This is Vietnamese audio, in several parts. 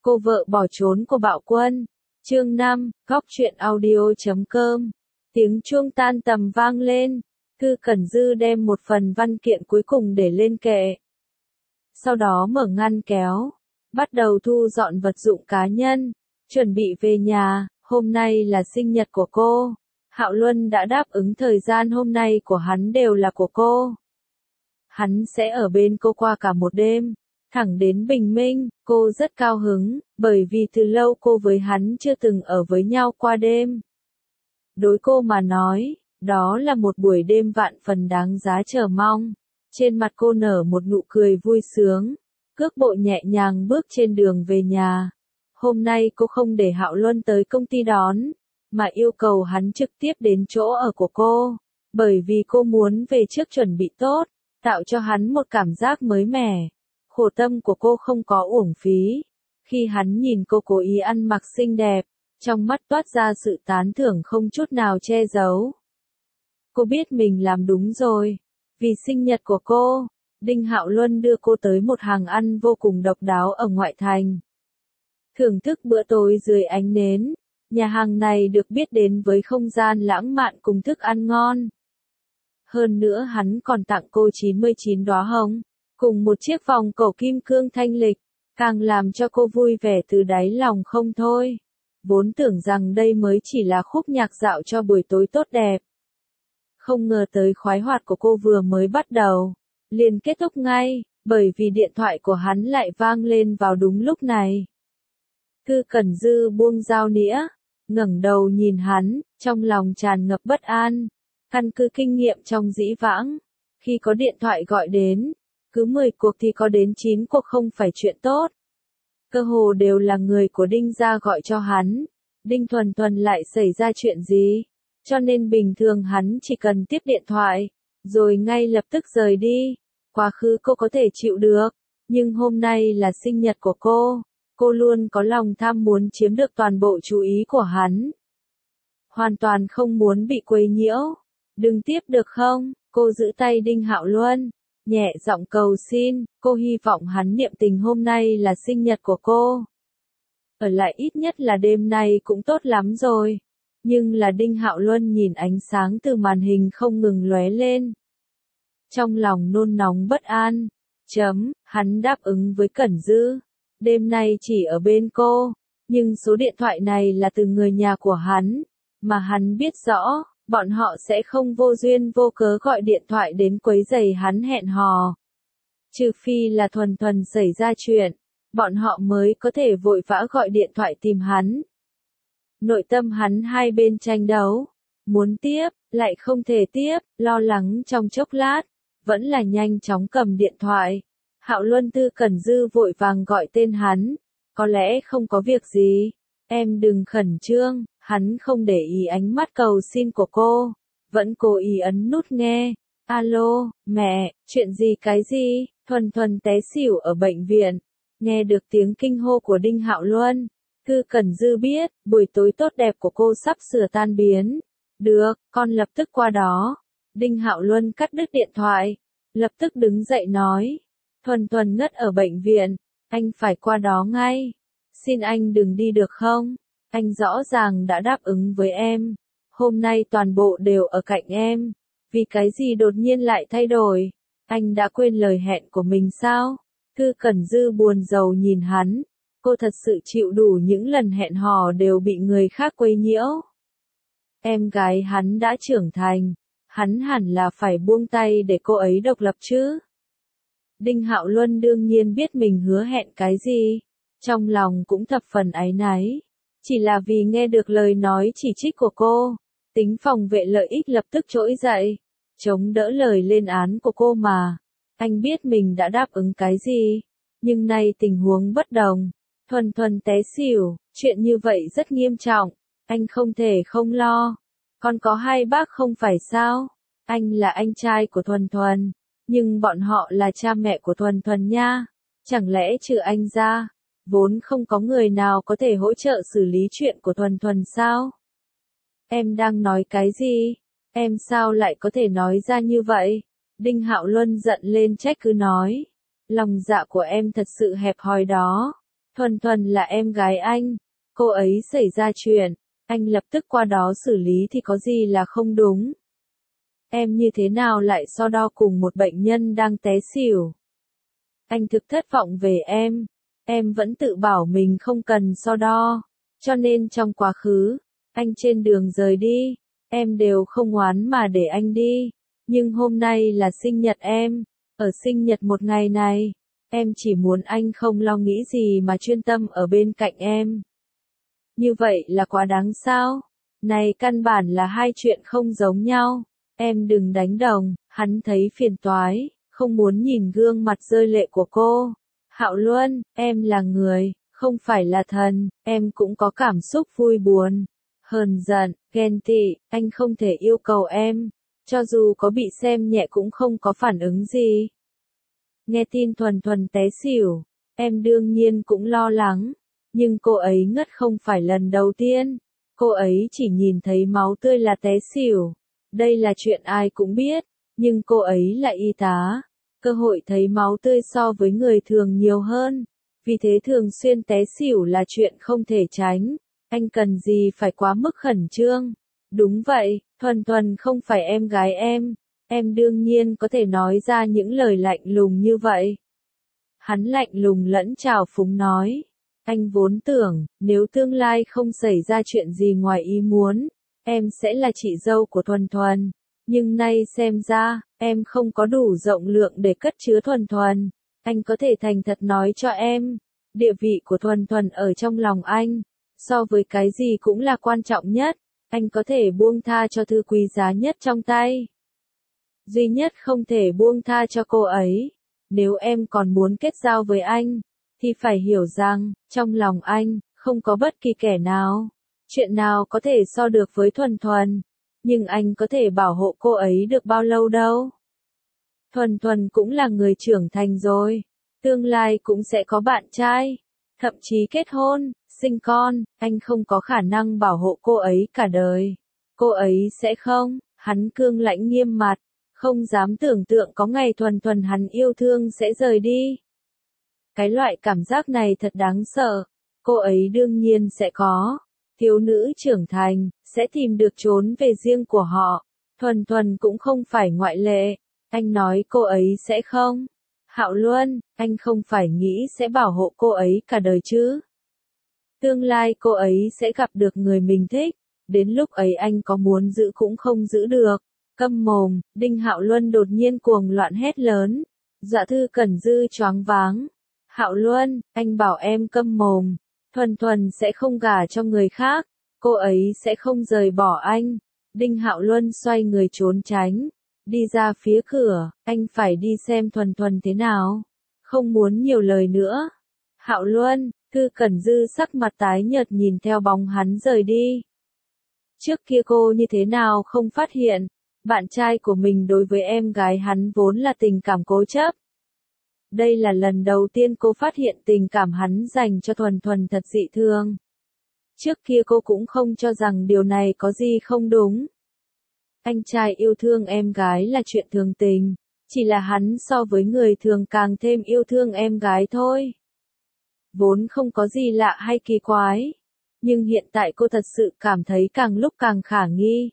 Cô vợ bỏ trốn của Bạo Quân. Chương 5, Góc truyện audio.com. Tiếng chuông tan tầm vang lên. Thư Cẩn Dư đem một phần văn kiện cuối cùng để lên kệ. Sau đó mở ngăn kéo, bắt đầu thu dọn vật dụng cá nhân, chuẩn bị về nhà. Hôm nay là sinh nhật của cô. Hạo Luân đã đáp ứng thời gian hôm nay của hắn đều là của cô. Hắn sẽ ở bên cô qua cả một đêm, thẳng đến bình minh. Cô rất cao hứng, bởi vì từ lâu cô với hắn chưa từng ở với nhau qua đêm. Đối cô mà nói, đó là một buổi đêm vạn phần đáng giá chờ mong. Trên mặt cô nở một nụ cười vui sướng, cước bộ nhẹ nhàng bước trên đường về nhà. Hôm nay cô không để Hạo Luân tới công ty đón, mà yêu cầu hắn trực tiếp đến chỗ ở của cô, bởi vì cô muốn về trước chuẩn bị tốt, tạo cho hắn một cảm giác mới mẻ. Khổ tâm của cô không có uổng phí. Khi hắn nhìn cô cố ý ăn mặc xinh đẹp, trong mắt toát ra sự tán thưởng không chút nào che giấu. Cô biết mình làm đúng rồi. Vì sinh nhật của cô, Đinh Hạo Luân đưa cô tới một hàng ăn vô cùng độc đáo ở ngoại thành. Thưởng thức bữa tối dưới ánh nến, nhà hàng này được biết đến với không gian lãng mạn cùng thức ăn ngon. Hơn nữa hắn còn tặng cô 99 đóa hồng, cùng một chiếc vòng cổ kim cương thanh lịch, càng làm cho cô vui vẻ từ đáy lòng không thôi. Vốn tưởng rằng đây mới chỉ là khúc nhạc dạo cho buổi tối tốt đẹp. Không ngờ tới khoái hoạt của cô vừa mới bắt đầu, liền kết thúc ngay, bởi vì điện thoại của hắn lại vang lên vào đúng lúc này. Thư Cẩn Dư buông dao nĩa, ngẩng đầu nhìn hắn, trong lòng tràn ngập bất an. Căn cứ kinh nghiệm trong dĩ vãng, khi có điện thoại gọi đến, cứ 10 cuộc thì có đến 9 cuộc không phải chuyện tốt. Cơ hồ đều là người của Đinh gia gọi cho hắn. Đinh Thuần Thuần lại xảy ra chuyện gì? Cho nên bình thường hắn chỉ cần tiếp điện thoại, rồi ngay lập tức rời đi. Quá khứ cô có thể chịu được, nhưng hôm nay là sinh nhật của cô luôn có lòng tham muốn chiếm được toàn bộ chú ý của hắn. Hoàn toàn không muốn bị quấy nhiễu. Đừng tiếp được không? Cô giữ tay Đinh Hạo Luân, nhẹ giọng cầu xin. Cô hy vọng hắn niệm tình hôm nay là sinh nhật của cô. Ở lại ít nhất là đêm nay cũng tốt lắm rồi. Nhưng là Đinh Hạo Luân nhìn ánh sáng từ màn hình không ngừng lóe lên. Trong lòng nôn nóng bất an. Hắn đáp ứng với Cẩn Dư. Đêm nay chỉ ở bên cô. Nhưng số điện thoại này là từ người nhà của hắn. Mà hắn biết rõ, bọn họ sẽ không vô duyên vô cớ gọi điện thoại đến quấy rầy hắn hẹn hò. Trừ phi là Thuần Thuần xảy ra chuyện, bọn họ mới có thể vội vã gọi điện thoại tìm hắn. Nội tâm hắn hai bên tranh đấu, muốn tiếp, lại không thể tiếp, lo lắng trong chốc lát, vẫn là nhanh chóng cầm điện thoại. Hạo Luân. Thư Cẩn Dư vội vàng gọi tên hắn, có lẽ không có việc gì, em đừng khẩn trương. Hắn không để ý ánh mắt cầu xin của cô, vẫn cố ý ấn nút nghe. Alo, mẹ, chuyện gì cái gì? Thuần Thuần té xỉu ở bệnh viện. Nghe được tiếng kinh hô của Đinh Hạo Luân, Thư Cẩn Dư biết, buổi tối tốt đẹp của cô sắp sửa tan biến. Được, con lập tức qua đó. Đinh Hạo Luân cắt đứt điện thoại, lập tức đứng dậy nói. Thuần Thuần ngất ở bệnh viện, anh phải qua đó ngay. Xin anh đừng đi được không? Anh rõ ràng đã đáp ứng với em. Hôm nay toàn bộ đều ở cạnh em. Vì cái gì đột nhiên lại thay đổi? Anh đã quên lời hẹn của mình sao? Thư Cẩn Dư buồn rầu nhìn hắn. Cô thật sự chịu đủ những lần hẹn hò đều bị người khác quấy nhiễu. Em gái hắn đã trưởng thành. Hắn hẳn là phải buông tay để cô ấy độc lập chứ. Đinh Hạo Luân đương nhiên biết mình hứa hẹn cái gì. Trong lòng cũng thập phần áy náy. Chỉ là vì nghe được lời nói chỉ trích của cô, tính phòng vệ lợi ích lập tức trỗi dậy, chống đỡ lời lên án của cô mà. Anh biết mình đã đáp ứng cái gì, nhưng nay tình huống bất đồng. Thuần Thuần té xỉu, chuyện như vậy rất nghiêm trọng, anh không thể không lo. Còn có hai bác không phải sao? Anh là anh trai của Thuần Thuần, nhưng bọn họ là cha mẹ của Thuần Thuần nha. Chẳng lẽ trừ anh ra, vốn không có người nào có thể hỗ trợ xử lý chuyện của Thuần Thuần sao? Em đang nói cái gì? Em sao lại có thể nói ra như vậy? Đinh Hạo Luân giận lên trách cứ nói. Lòng dạ của em thật sự hẹp hòi đó. Thuần Thuần là em gái anh, cô ấy xảy ra chuyện, anh lập tức qua đó xử lý thì có gì là không đúng. Em như thế nào lại so đo cùng một bệnh nhân đang té xỉu? Anh thực thất vọng về em vẫn tự bảo mình không cần so đo, cho nên trong quá khứ, anh trên đường rời đi, em đều không oán mà để anh đi, nhưng hôm nay là sinh nhật em, ở sinh nhật một ngày này, em chỉ muốn anh không lo nghĩ gì mà chuyên tâm ở bên cạnh em. Như vậy là quá đáng sao? Này căn bản là hai chuyện không giống nhau, em đừng đánh đồng, hắn thấy phiền toái, không muốn nhìn gương mặt rơi lệ của cô. Hạo Luân, em là người, không phải là thần, em cũng có cảm xúc vui buồn, hờn giận, ghen tị, anh không thể yêu cầu em, cho dù có bị xem nhẹ cũng không có phản ứng gì. Nghe tin Thuần Thuần té xỉu, em đương nhiên cũng lo lắng, nhưng cô ấy ngất không phải lần đầu tiên, cô ấy chỉ nhìn thấy máu tươi là té xỉu, đây là chuyện ai cũng biết, nhưng cô ấy là y tá. Cơ hội thấy máu tươi so với người thường nhiều hơn, vì thế thường xuyên té xỉu là chuyện không thể tránh, anh cần gì phải quá mức khẩn trương. Đúng vậy, Thuần Thuần không phải em gái em đương nhiên có thể nói ra những lời lạnh lùng như vậy. Hắn lạnh lùng lẫn trào phúng nói, anh vốn tưởng, nếu tương lai không xảy ra chuyện gì ngoài ý muốn, em sẽ là chị dâu của Thuần Thuần. Nhưng nay xem ra, em không có đủ rộng lượng để cất chứa Thuần Thuần. Anh có thể thành thật nói cho em, địa vị của Thuần Thuần ở trong lòng anh, so với cái gì cũng là quan trọng nhất, anh có thể buông tha cho thứ quý giá nhất trong tay. Duy nhất không thể buông tha cho cô ấy. Nếu em còn muốn kết giao với anh, thì phải hiểu rằng, trong lòng anh, không có bất kỳ kẻ nào. Chuyện nào có thể so được với Thuần Thuần. Nhưng anh có thể bảo hộ cô ấy được bao lâu đâu. Thuần Thuần cũng là người trưởng thành rồi. Tương lai cũng sẽ có bạn trai. Thậm chí kết hôn, sinh con, anh không có khả năng bảo hộ cô ấy cả đời. Cô ấy sẽ không, hắn cương lãnh nghiêm mặt, không dám tưởng tượng có ngày Thuần Thuần hắn yêu thương sẽ rời đi. Cái loại cảm giác này thật đáng sợ, cô ấy đương nhiên sẽ có. Thiếu nữ trưởng thành, sẽ tìm được chốn về riêng của họ. Thuần Thuần cũng không phải ngoại lệ. Anh nói cô ấy sẽ không. Hạo Luân, anh không phải nghĩ sẽ bảo hộ cô ấy cả đời chứ. Tương lai cô ấy sẽ gặp được người mình thích. Đến lúc ấy anh có muốn giữ cũng không giữ được. Câm mồm, Đinh Hạo Luân đột nhiên cuồng loạn hét lớn. Dạ Thư Cẩn Dư choáng váng. Hạo Luân, anh bảo em câm mồm. Thuần Thuần sẽ không gả cho người khác, cô ấy sẽ không rời bỏ anh. Đinh Hạo Luân xoay người trốn tránh, đi ra phía cửa, anh phải đi xem Thuần Thuần thế nào. Không muốn nhiều lời nữa. Hạo Luân, Thư Cẩn Dư sắc mặt tái nhợt nhìn theo bóng hắn rời đi. Trước kia cô như thế nào không phát hiện, bạn trai của mình đối với em gái hắn vốn là tình cảm cố chấp. Đây là lần đầu tiên cô phát hiện tình cảm hắn dành cho Thuần Thuần thật dị thường. Trước kia cô cũng không cho rằng điều này có gì không đúng. Anh trai yêu thương em gái là chuyện thường tình, chỉ là hắn so với người thường càng thêm yêu thương em gái thôi. Vốn không có gì lạ hay kỳ quái, nhưng hiện tại cô thật sự cảm thấy càng lúc càng khả nghi.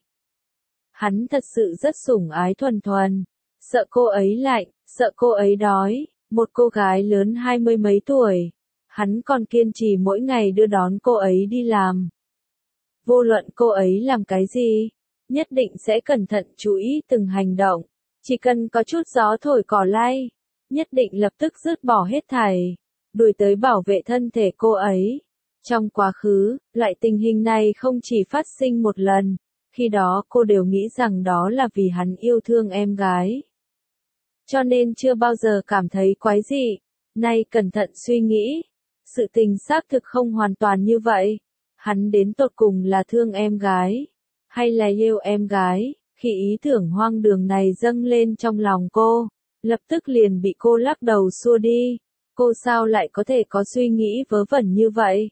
Hắn thật sự rất sủng ái Thuần Thuần, sợ cô ấy lạnh, sợ cô ấy đói. Một cô gái lớn 20 mấy tuổi, hắn còn kiên trì mỗi ngày đưa đón cô ấy đi làm. Vô luận cô ấy làm cái gì, nhất định sẽ cẩn thận chú ý từng hành động, chỉ cần có chút gió thổi cỏ lay, nhất định lập tức dứt bỏ hết thảy, đuổi tới bảo vệ thân thể cô ấy. Trong quá khứ, loại tình hình này không chỉ phát sinh một lần, khi đó cô đều nghĩ rằng đó là vì hắn yêu thương em gái. Cho nên chưa bao giờ cảm thấy quái dị. Nay cẩn thận suy nghĩ, sự tình xác thực không hoàn toàn như vậy. Hắn đến tột cùng là thương em gái, hay là yêu em gái. Khi ý tưởng hoang đường này dâng lên trong lòng cô, lập tức liền bị cô lắc đầu xua đi. Cô sao lại có thể có suy nghĩ vớ vẩn như vậy?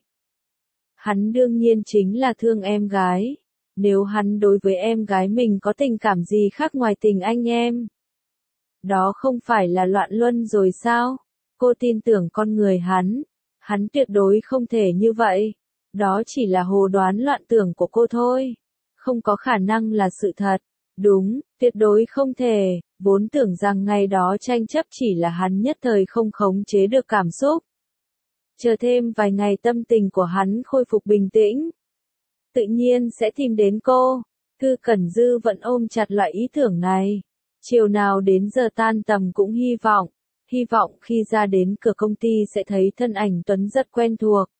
Hắn đương nhiên chính là thương em gái. Nếu hắn đối với em gái mình có tình cảm gì khác ngoài tình anh em, đó không phải là loạn luân rồi sao? Cô tin tưởng con người hắn. Hắn tuyệt đối không thể như vậy. Đó chỉ là hồ đoán loạn tưởng của cô thôi. Không có khả năng là sự thật. Đúng, tuyệt đối không thể. Vốn tưởng rằng ngày đó tranh chấp chỉ là hắn nhất thời không khống chế được cảm xúc. Chờ thêm vài ngày tâm tình của hắn khôi phục bình tĩnh, tự nhiên sẽ tìm đến cô. Thư Cẩn Dư vẫn ôm chặt loại ý tưởng này. Chiều nào đến giờ tan tầm cũng hy vọng khi ra đến cửa công ty sẽ thấy thân ảnh Tuấn rất quen thuộc.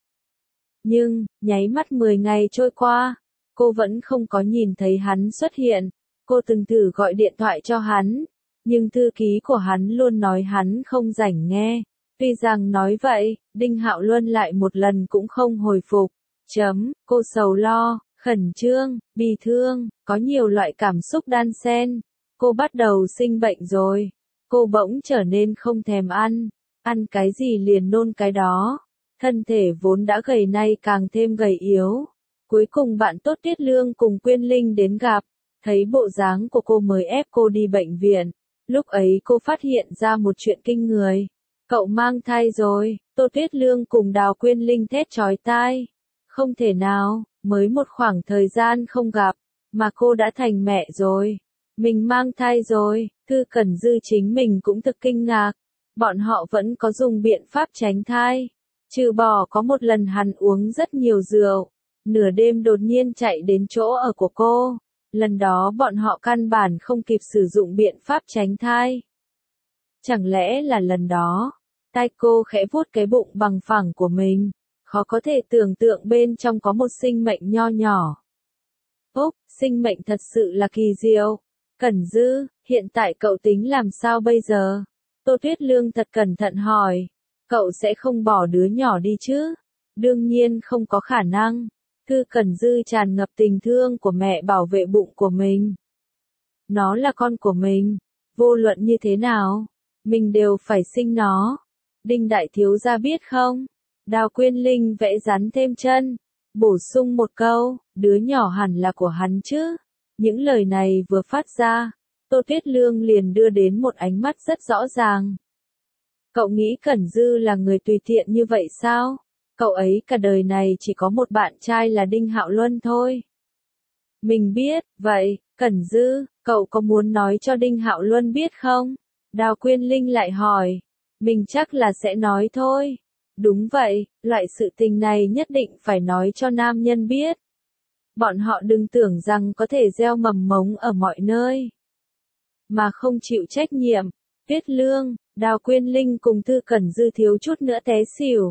Nhưng, nháy mắt 10 ngày trôi qua, cô vẫn không có nhìn thấy hắn xuất hiện. Cô từng thử gọi điện thoại cho hắn, nhưng thư ký của hắn luôn nói hắn không rảnh nghe. Tuy rằng nói vậy, Đinh Hạo Luân lại một lần cũng không hồi phục. Cô sầu lo, khẩn trương, bi thương, có nhiều loại cảm xúc đan xen. Cô bắt đầu sinh bệnh rồi. Cô bỗng trở nên không thèm ăn cái gì liền nôn cái đó. Thân thể vốn đã gầy nay càng thêm gầy yếu. Cuối cùng bạn tốt Tiết Lương cùng Quyên Linh đến gặp, thấy bộ dáng của cô mới ép cô đi bệnh viện. Lúc ấy cô phát hiện ra một chuyện kinh người. Cậu mang thai rồi. Tô Tuyết Lương cùng Đào Quyên Linh thét chói tai. Không thể nào, mới một khoảng thời gian không gặp, mà cô đã thành mẹ rồi. Mình mang thai rồi. Thư Cẩn Dư chính mình cũng thực kinh ngạc. Bọn họ vẫn có dùng biện pháp tránh thai. Trừ bỏ có một lần hắn uống rất nhiều rượu, nửa đêm đột nhiên chạy đến chỗ ở của cô. Lần đó bọn họ căn bản không kịp sử dụng biện pháp tránh thai. Chẳng lẽ là lần đó? Tai cô khẽ vuốt cái bụng bằng phẳng của mình, khó có thể tưởng tượng bên trong có một sinh mệnh nho nhỏ. Úc, sinh mệnh thật sự là kỳ diệu. Cẩn Dư, hiện tại cậu tính làm sao bây giờ? Tô Tuyết Lương thật cẩn thận hỏi. Cậu sẽ không bỏ đứa nhỏ đi chứ? Đương nhiên không có khả năng. Thư Cẩn Dư tràn ngập tình thương của mẹ bảo vệ bụng của mình. Nó là con của mình. Vô luận như thế nào, mình đều phải sinh nó. Đinh đại thiếu gia biết không? Đào Quyên Linh vẽ rắn thêm chân, bổ sung một câu, đứa nhỏ hẳn là của hắn chứ. Những lời này vừa phát ra, Tô Tuyết Lương liền đưa đến một ánh mắt rất rõ ràng. Cậu nghĩ Cẩn Dư là người tùy tiện như vậy sao? Cậu ấy cả đời này chỉ có một bạn trai là Đinh Hạo Luân thôi. Mình biết, vậy, Cẩn Dư, cậu có muốn nói cho Đinh Hạo Luân biết không? Đào Quyên Linh lại hỏi. Mình chắc là sẽ nói thôi. Đúng vậy, loại sự tình này nhất định phải nói cho nam nhân biết. Bọn họ đừng tưởng rằng có thể gieo mầm mống ở mọi nơi, mà không chịu trách nhiệm. Tuyết Lương, Đào Quyên Linh cùng Thư Cẩn Dư thiếu chút nữa té xỉu.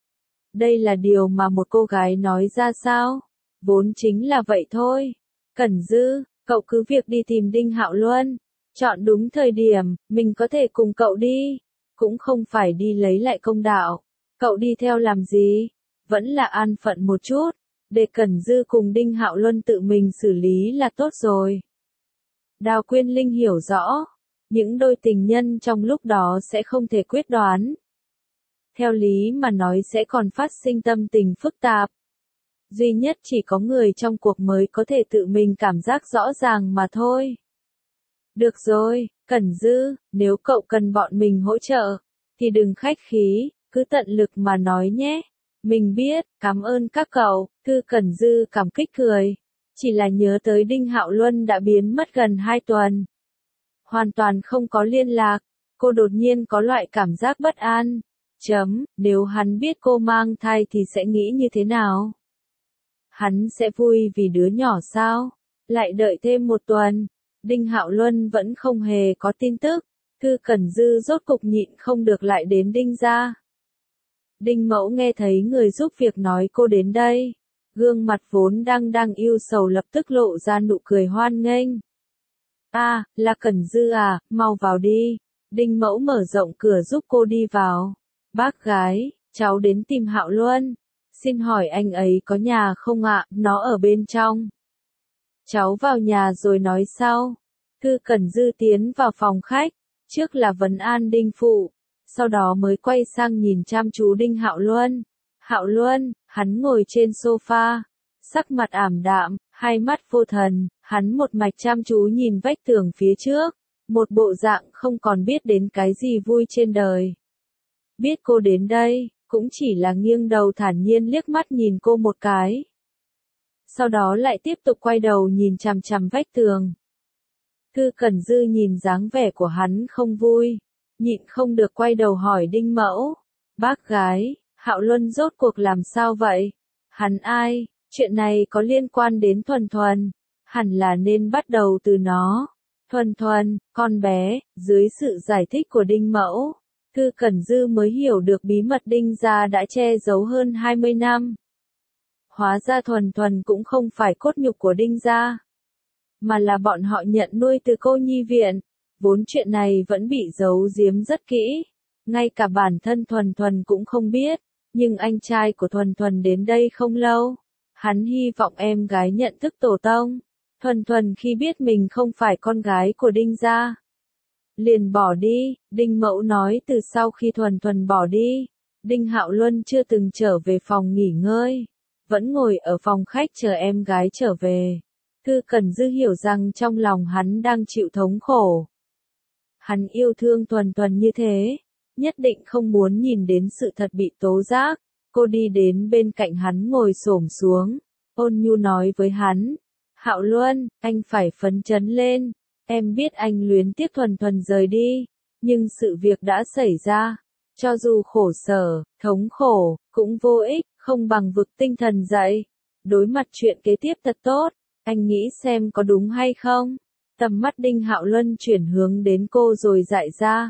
Đây là điều mà một cô gái nói ra sao? Vốn chính là vậy thôi. Cẩn Dư, cậu cứ việc đi tìm Đinh Hạo Luân. Chọn đúng thời điểm, mình có thể cùng cậu đi. Cũng không phải đi lấy lại công đạo. Cậu đi theo làm gì? Vẫn là an phận một chút. Để Cẩn Dư cùng Đinh Hạo Luân tự mình xử lý là tốt rồi. Đào Quyên Linh hiểu rõ. Những đôi tình nhân trong lúc đó sẽ không thể quyết đoán. Theo lý mà nói sẽ còn phát sinh tâm tình phức tạp. Duy nhất chỉ có người trong cuộc mới có thể tự mình cảm giác rõ ràng mà thôi. Được rồi, Cẩn Dư, nếu cậu cần bọn mình hỗ trợ, thì đừng khách khí, cứ tận lực mà nói nhé. Mình biết, cảm ơn các cậu. Thư Cẩn Dư cảm kích cười. Chỉ là nhớ tới Đinh Hạo Luân đã biến mất gần 2 tuần. Hoàn toàn không có liên lạc. Cô đột nhiên có loại cảm giác bất an. Nếu hắn biết cô mang thai thì sẽ nghĩ như thế nào? Hắn sẽ vui vì đứa nhỏ sao? Lại đợi thêm 1 tuần. Đinh Hạo Luân vẫn không hề có tin tức. Thư Cẩn Dư rốt cục nhịn không được lại đến Đinh gia. Đinh Mẫu nghe thấy người giúp việc nói cô đến đây. Gương mặt vốn đang ưu sầu lập tức lộ ra nụ cười hoan nghênh. À, là Cẩn Dư à, mau vào đi. Đinh Mẫu mở rộng cửa giúp cô đi vào. Bác gái, cháu đến tìm Hạo Luân. Xin hỏi anh ấy có nhà không ạ? Nó ở bên trong. Cháu vào nhà rồi nói sau. Thư Cẩn Dư tiến vào phòng khách. Trước là vấn an Đinh Phụ. Sau đó mới quay sang nhìn chăm chú Đinh Hạo Luân. Hạo Luân, hắn ngồi trên sofa. Sắc mặt ảm đạm, hai mắt vô thần. Hắn một mạch chăm chú nhìn vách tường phía trước. Một bộ dạng không còn biết đến cái gì vui trên đời. Biết cô đến đây, cũng chỉ là nghiêng đầu thản nhiên liếc mắt nhìn cô một cái. Sau đó lại tiếp tục quay đầu nhìn chằm chằm vách tường. Thư Cẩn Dư nhìn dáng vẻ của hắn không vui, nhịn không được quay đầu hỏi Đinh Mẫu. Bác gái, Hạo Luân rốt cuộc làm sao vậy? Hắn ai? Chuyện này có liên quan đến Thuần Thuần, hẳn là nên bắt đầu từ nó. Thuần Thuần, con bé, dưới sự giải thích của Đinh Mẫu, Thư Cẩn Dư mới hiểu được bí mật Đinh gia đã che giấu hơn 20 năm. Hóa ra Thuần Thuần cũng không phải cốt nhục của Đinh gia, mà là bọn họ nhận nuôi từ cô nhi viện. Vốn chuyện này vẫn bị giấu giếm rất kỹ, ngay cả bản thân Thuần Thuần cũng không biết, nhưng anh trai của Thuần Thuần đến đây không lâu. Hắn hy vọng em gái nhận thức tổ tông. Thuần Thuần khi biết mình không phải con gái của Đinh gia, liền bỏ đi. Đinh Mẫu nói từ sau khi Thuần Thuần bỏ đi, Đinh Hạo Luân chưa từng trở về phòng nghỉ ngơi, vẫn ngồi ở phòng khách chờ em gái trở về. Thư Cẩn Dư hiểu rằng trong lòng hắn đang chịu thống khổ. Hắn yêu thương Thuần Thuần như thế, nhất định không muốn nhìn đến sự thật bị tố giác. Cô đi đến bên cạnh hắn ngồi xổm xuống, ôn nhu nói với hắn. Hạo Luân, anh phải phấn chấn lên. Em biết anh luyến tiếc Thuần Thuần rời đi, nhưng sự việc đã xảy ra. Cho dù khổ sở, thống khổ, cũng vô ích, không bằng vực tinh thần dậy. Đối mặt chuyện kế tiếp thật tốt, anh nghĩ xem có đúng hay không? Tầm mắt Đinh Hạo Luân chuyển hướng đến cô rồi dại ra.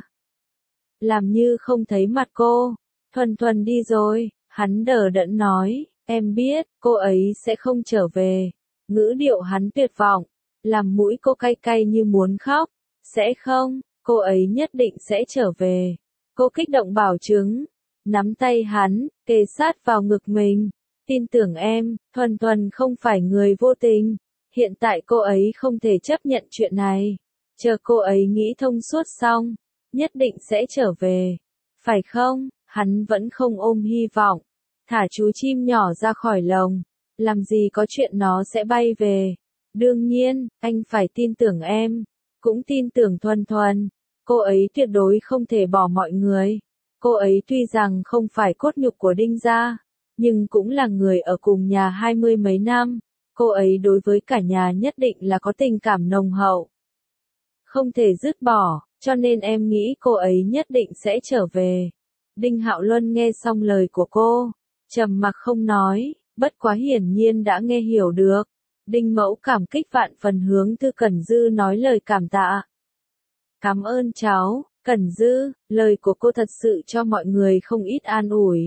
Làm như không thấy mặt cô. Thuần Thuần đi rồi, hắn đờ đẫn nói, em biết, cô ấy sẽ không trở về. Ngữ điệu hắn tuyệt vọng, làm mũi cô cay cay như muốn khóc. Sẽ không, cô ấy nhất định sẽ trở về. Cô kích động bảo chứng, nắm tay hắn, kề sát vào ngực mình. Tin tưởng em, Thuần Thuần không phải người vô tình. Hiện tại cô ấy không thể chấp nhận chuyện này. Chờ cô ấy nghĩ thông suốt xong, nhất định sẽ trở về. Phải không? Hắn vẫn không ôm hy vọng. Thả chú chim nhỏ ra khỏi lồng. Làm gì có chuyện nó sẽ bay về. Đương nhiên, anh phải tin tưởng em. Cũng tin tưởng Thuần Thuần. Cô ấy tuyệt đối không thể bỏ mọi người. Cô ấy tuy rằng không phải cốt nhục của Đinh gia, nhưng cũng là người ở cùng nhà 20 mấy năm. Cô ấy đối với cả nhà nhất định là có tình cảm nồng hậu. Không thể dứt bỏ, cho nên em nghĩ cô ấy nhất định sẽ trở về. Đinh Hạo Luân nghe xong lời của cô, trầm mặc không nói, bất quá hiển nhiên đã nghe hiểu được. Đinh Mẫu cảm kích vạn phần hướng Thư Cẩn Dư nói lời cảm tạ. Cảm ơn cháu, Cẩn Dư, lời của cô thật sự cho mọi người không ít an ủi.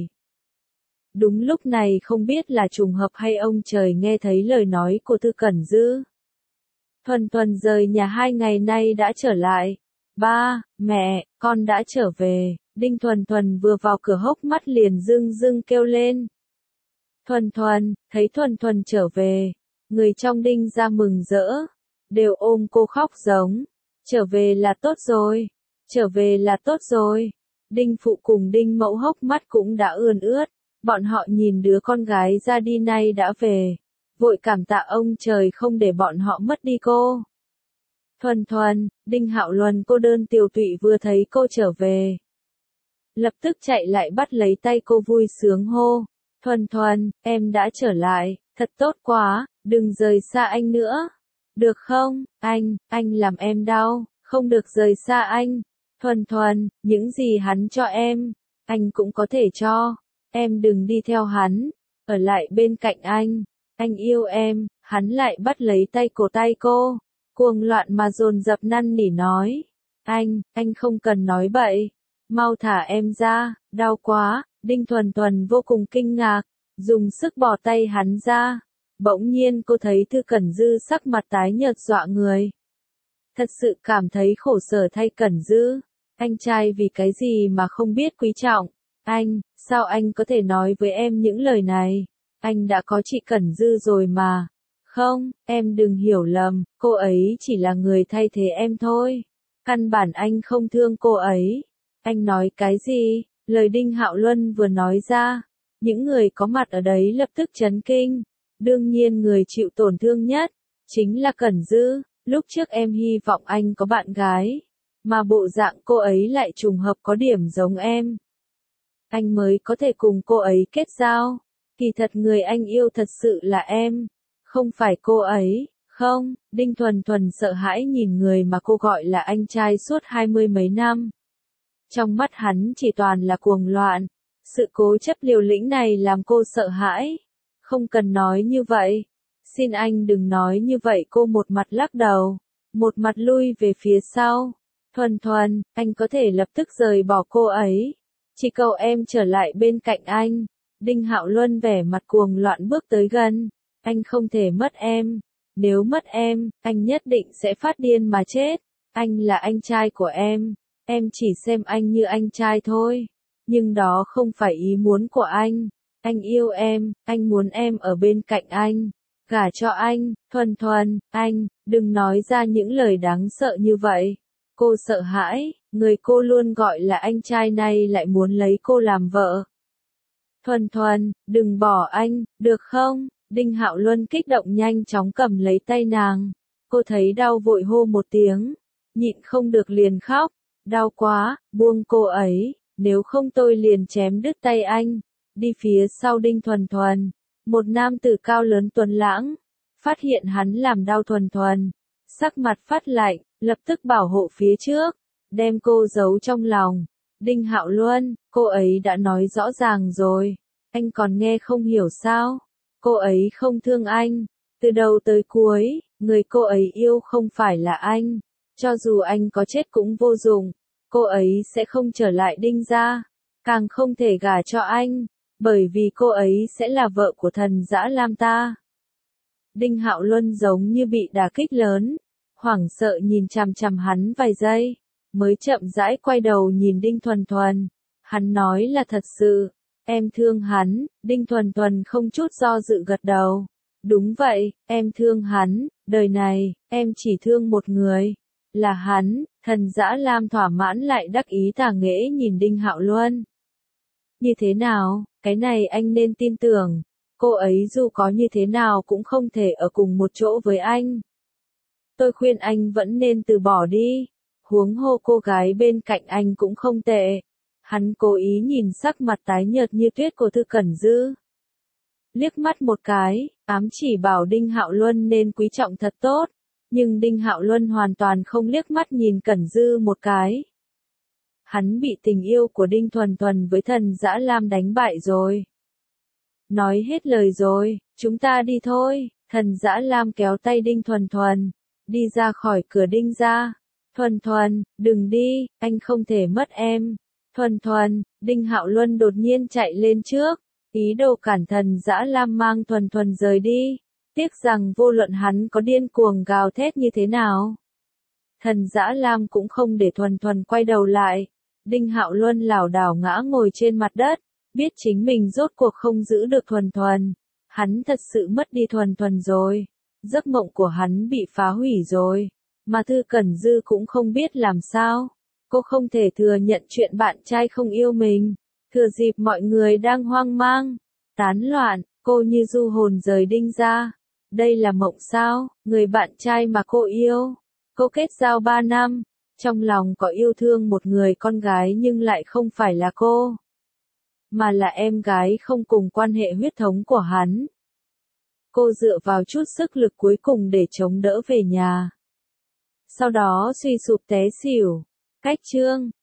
Đúng lúc này không biết là trùng hợp hay ông trời nghe thấy lời nói của Thư Cẩn Dư. Thuần Thuần rời nhà 2 ngày nay đã trở lại. Ba, mẹ, con đã trở về. Đinh Thuần Thuần vừa vào cửa hốc mắt liền rưng rưng kêu lên. Thuần Thuần, thấy Thuần Thuần trở về, người trong Đinh ra mừng rỡ, đều ôm cô khóc giống. Trở về là tốt rồi, trở về là tốt rồi. Đinh Phụ cùng Đinh Mẫu hốc mắt cũng đã ươn ướt, bọn họ nhìn đứa con gái ra đi nay đã về, vội cảm tạ ông trời không để bọn họ mất đi cô. Thuần Thuần, Đinh Hạo Luân cô đơn tiều tụy vừa thấy cô trở về, lập tức chạy lại bắt lấy tay cô vui sướng hô. Thuần Thuần, em đã trở lại, thật tốt quá, đừng rời xa anh nữa. Được không, anh làm em đau, không được rời xa anh. Thuần Thuần, những gì hắn cho em, anh cũng có thể cho. Em đừng đi theo hắn, ở lại bên cạnh anh yêu em. Hắn lại bắt lấy tay cổ tay cô, cuồng loạn mà dồn dập năn nỉ nói. Anh không cần nói bậy, mau thả em ra, đau quá. Đinh Thuần Thuần vô cùng kinh ngạc, dùng sức bỏ tay hắn ra. Bỗng nhiên cô thấy Thư Cẩn Dư sắc mặt tái nhợt dọa người. Thật sự cảm thấy khổ sở thay Cẩn Dư. Anh trai vì cái gì mà không biết quý trọng. Sao anh có thể nói với em những lời này? Anh đã có chị Cẩn Dư rồi mà. Không, em đừng hiểu lầm, cô ấy chỉ là người thay thế em thôi. Căn bản anh không thương cô ấy. Anh nói cái gì? Lời Đinh Hạo Luân vừa nói ra, những người có mặt ở đấy lập tức chấn kinh. Đương nhiên người chịu tổn thương nhất chính là Cẩn Dư. Lúc trước em hy vọng anh có bạn gái, mà bộ dạng cô ấy lại trùng hợp có điểm giống em. anh mới có thể cùng cô ấy kết giao. Kỳ thật người anh yêu thật sự là em, không phải cô ấy. Không, Đinh Thuần Thuần sợ hãi nhìn người mà cô gọi là anh trai suốt 20 mấy năm. Trong mắt hắn chỉ toàn là cuồng loạn. Sự cố chấp liều lĩnh này làm cô sợ hãi. Không cần nói như vậy. Xin anh đừng nói như vậy, cô một mặt lắc đầu, một mặt lui về phía sau. Thuần Thuần, anh có thể lập tức rời bỏ cô ấy. Chỉ cầu em trở lại bên cạnh anh. Đinh Hạo Luân vẻ mặt cuồng loạn bước tới gần. Anh không thể mất em. Nếu mất em, anh nhất định sẽ phát điên mà chết. Anh là anh trai của em chỉ xem anh như anh trai thôi. Nhưng đó không phải ý muốn của anh. Anh yêu em, anh muốn em ở bên cạnh anh. Gả cho anh. Thuần Thuần, anh, đừng nói ra những lời đáng sợ như vậy. Cô sợ hãi, người cô luôn gọi là anh trai này lại muốn lấy cô làm vợ. Thuần Thuần, đừng bỏ anh, được không? Đinh Hạo Luân kích động nhanh chóng cầm lấy tay nàng. Cô thấy đau vội hô một tiếng, nhịn không được liền khóc. Đau quá, buông cô ấy, nếu không tôi liền chém đứt tay anh. Đi phía sau Đinh Thuần Thuần, một nam tử cao lớn tuấn lãng, phát hiện hắn làm đau Thuần Thuần, sắc mặt phát lạnh, lập tức bảo hộ phía trước, đem cô giấu trong lòng. Đinh Hạo Luân, cô ấy đã nói rõ ràng rồi, anh còn nghe không hiểu sao? Cô ấy không thương anh, từ đầu tới cuối, người cô ấy yêu không phải là anh, cho dù anh có chết cũng vô dụng, cô ấy sẽ không trở lại Đinh gia, càng không thể gả cho anh, bởi vì cô ấy sẽ là vợ của Thần Dã Lam ta. Đinh Hạo Luân giống như bị đả kích lớn, hoảng sợ nhìn chằm chằm hắn vài giây, mới chậm rãi quay đầu nhìn Đinh Thuần Thuần. Hắn nói là thật sự, em thương hắn. Đinh Thuần Thuần không chút do dự gật đầu. Đúng vậy, em thương hắn, đời này, em chỉ thương một người, là hắn. Thần Dã Lam thỏa mãn lại đắc ý tà nghễ nhìn Đinh Hạo Luân. Như thế nào, cái này anh nên tin tưởng, cô ấy dù có như thế nào cũng không thể ở cùng một chỗ với anh. Tôi khuyên anh vẫn nên từ bỏ đi, huống hồ cô gái bên cạnh anh cũng không tệ. Hắn cố ý nhìn sắc mặt tái nhợt như tuyết của Thư Cẩn Dư. Liếc mắt một cái, ám chỉ bảo Đinh Hạo Luân nên quý trọng thật tốt, nhưng Đinh Hạo Luân hoàn toàn không liếc mắt nhìn Cẩn Dư một cái. Hắn bị tình yêu của Đinh Thuần Thuần với Thần Dã Lam đánh bại rồi. Nói hết lời rồi, chúng ta đi thôi. Thần Dã Lam kéo tay Đinh Thuần Thuần, đi ra khỏi cửa Đinh gia. Thuần Thuần, đừng đi, anh không thể mất em. Thuần Thuần, Đinh Hạo Luân đột nhiên chạy lên trước, ý đồ cản Thần Dã Lam mang Thuần Thuần rời đi. Tiếc rằng vô luận hắn có điên cuồng gào thét như thế nào, Thần Dã Lam cũng không để Thuần Thuần quay đầu lại. Đinh Hạo Luân lảo đảo ngã ngồi trên mặt đất, biết chính mình rốt cuộc không giữ được Thuần Thuần. Hắn thật sự mất đi Thuần Thuần rồi. Giấc mộng của hắn bị phá hủy rồi. Mà Thư Cẩn Dư cũng không biết làm sao. Cô không thể thừa nhận chuyện bạn trai không yêu mình. Thừa dịp mọi người đang hoang mang, tán loạn, cô như du hồn rời Đinh gia. Đây là mộng sao? Người bạn trai mà cô yêu. Cô kết giao 3 năm. Trong lòng có yêu thương một người con gái nhưng lại không phải là cô, mà là em gái không cùng quan hệ huyết thống của hắn. Cô dựa vào chút sức lực cuối cùng để chống đỡ về nhà. Sau đó suy sụp té xỉu. Cách chương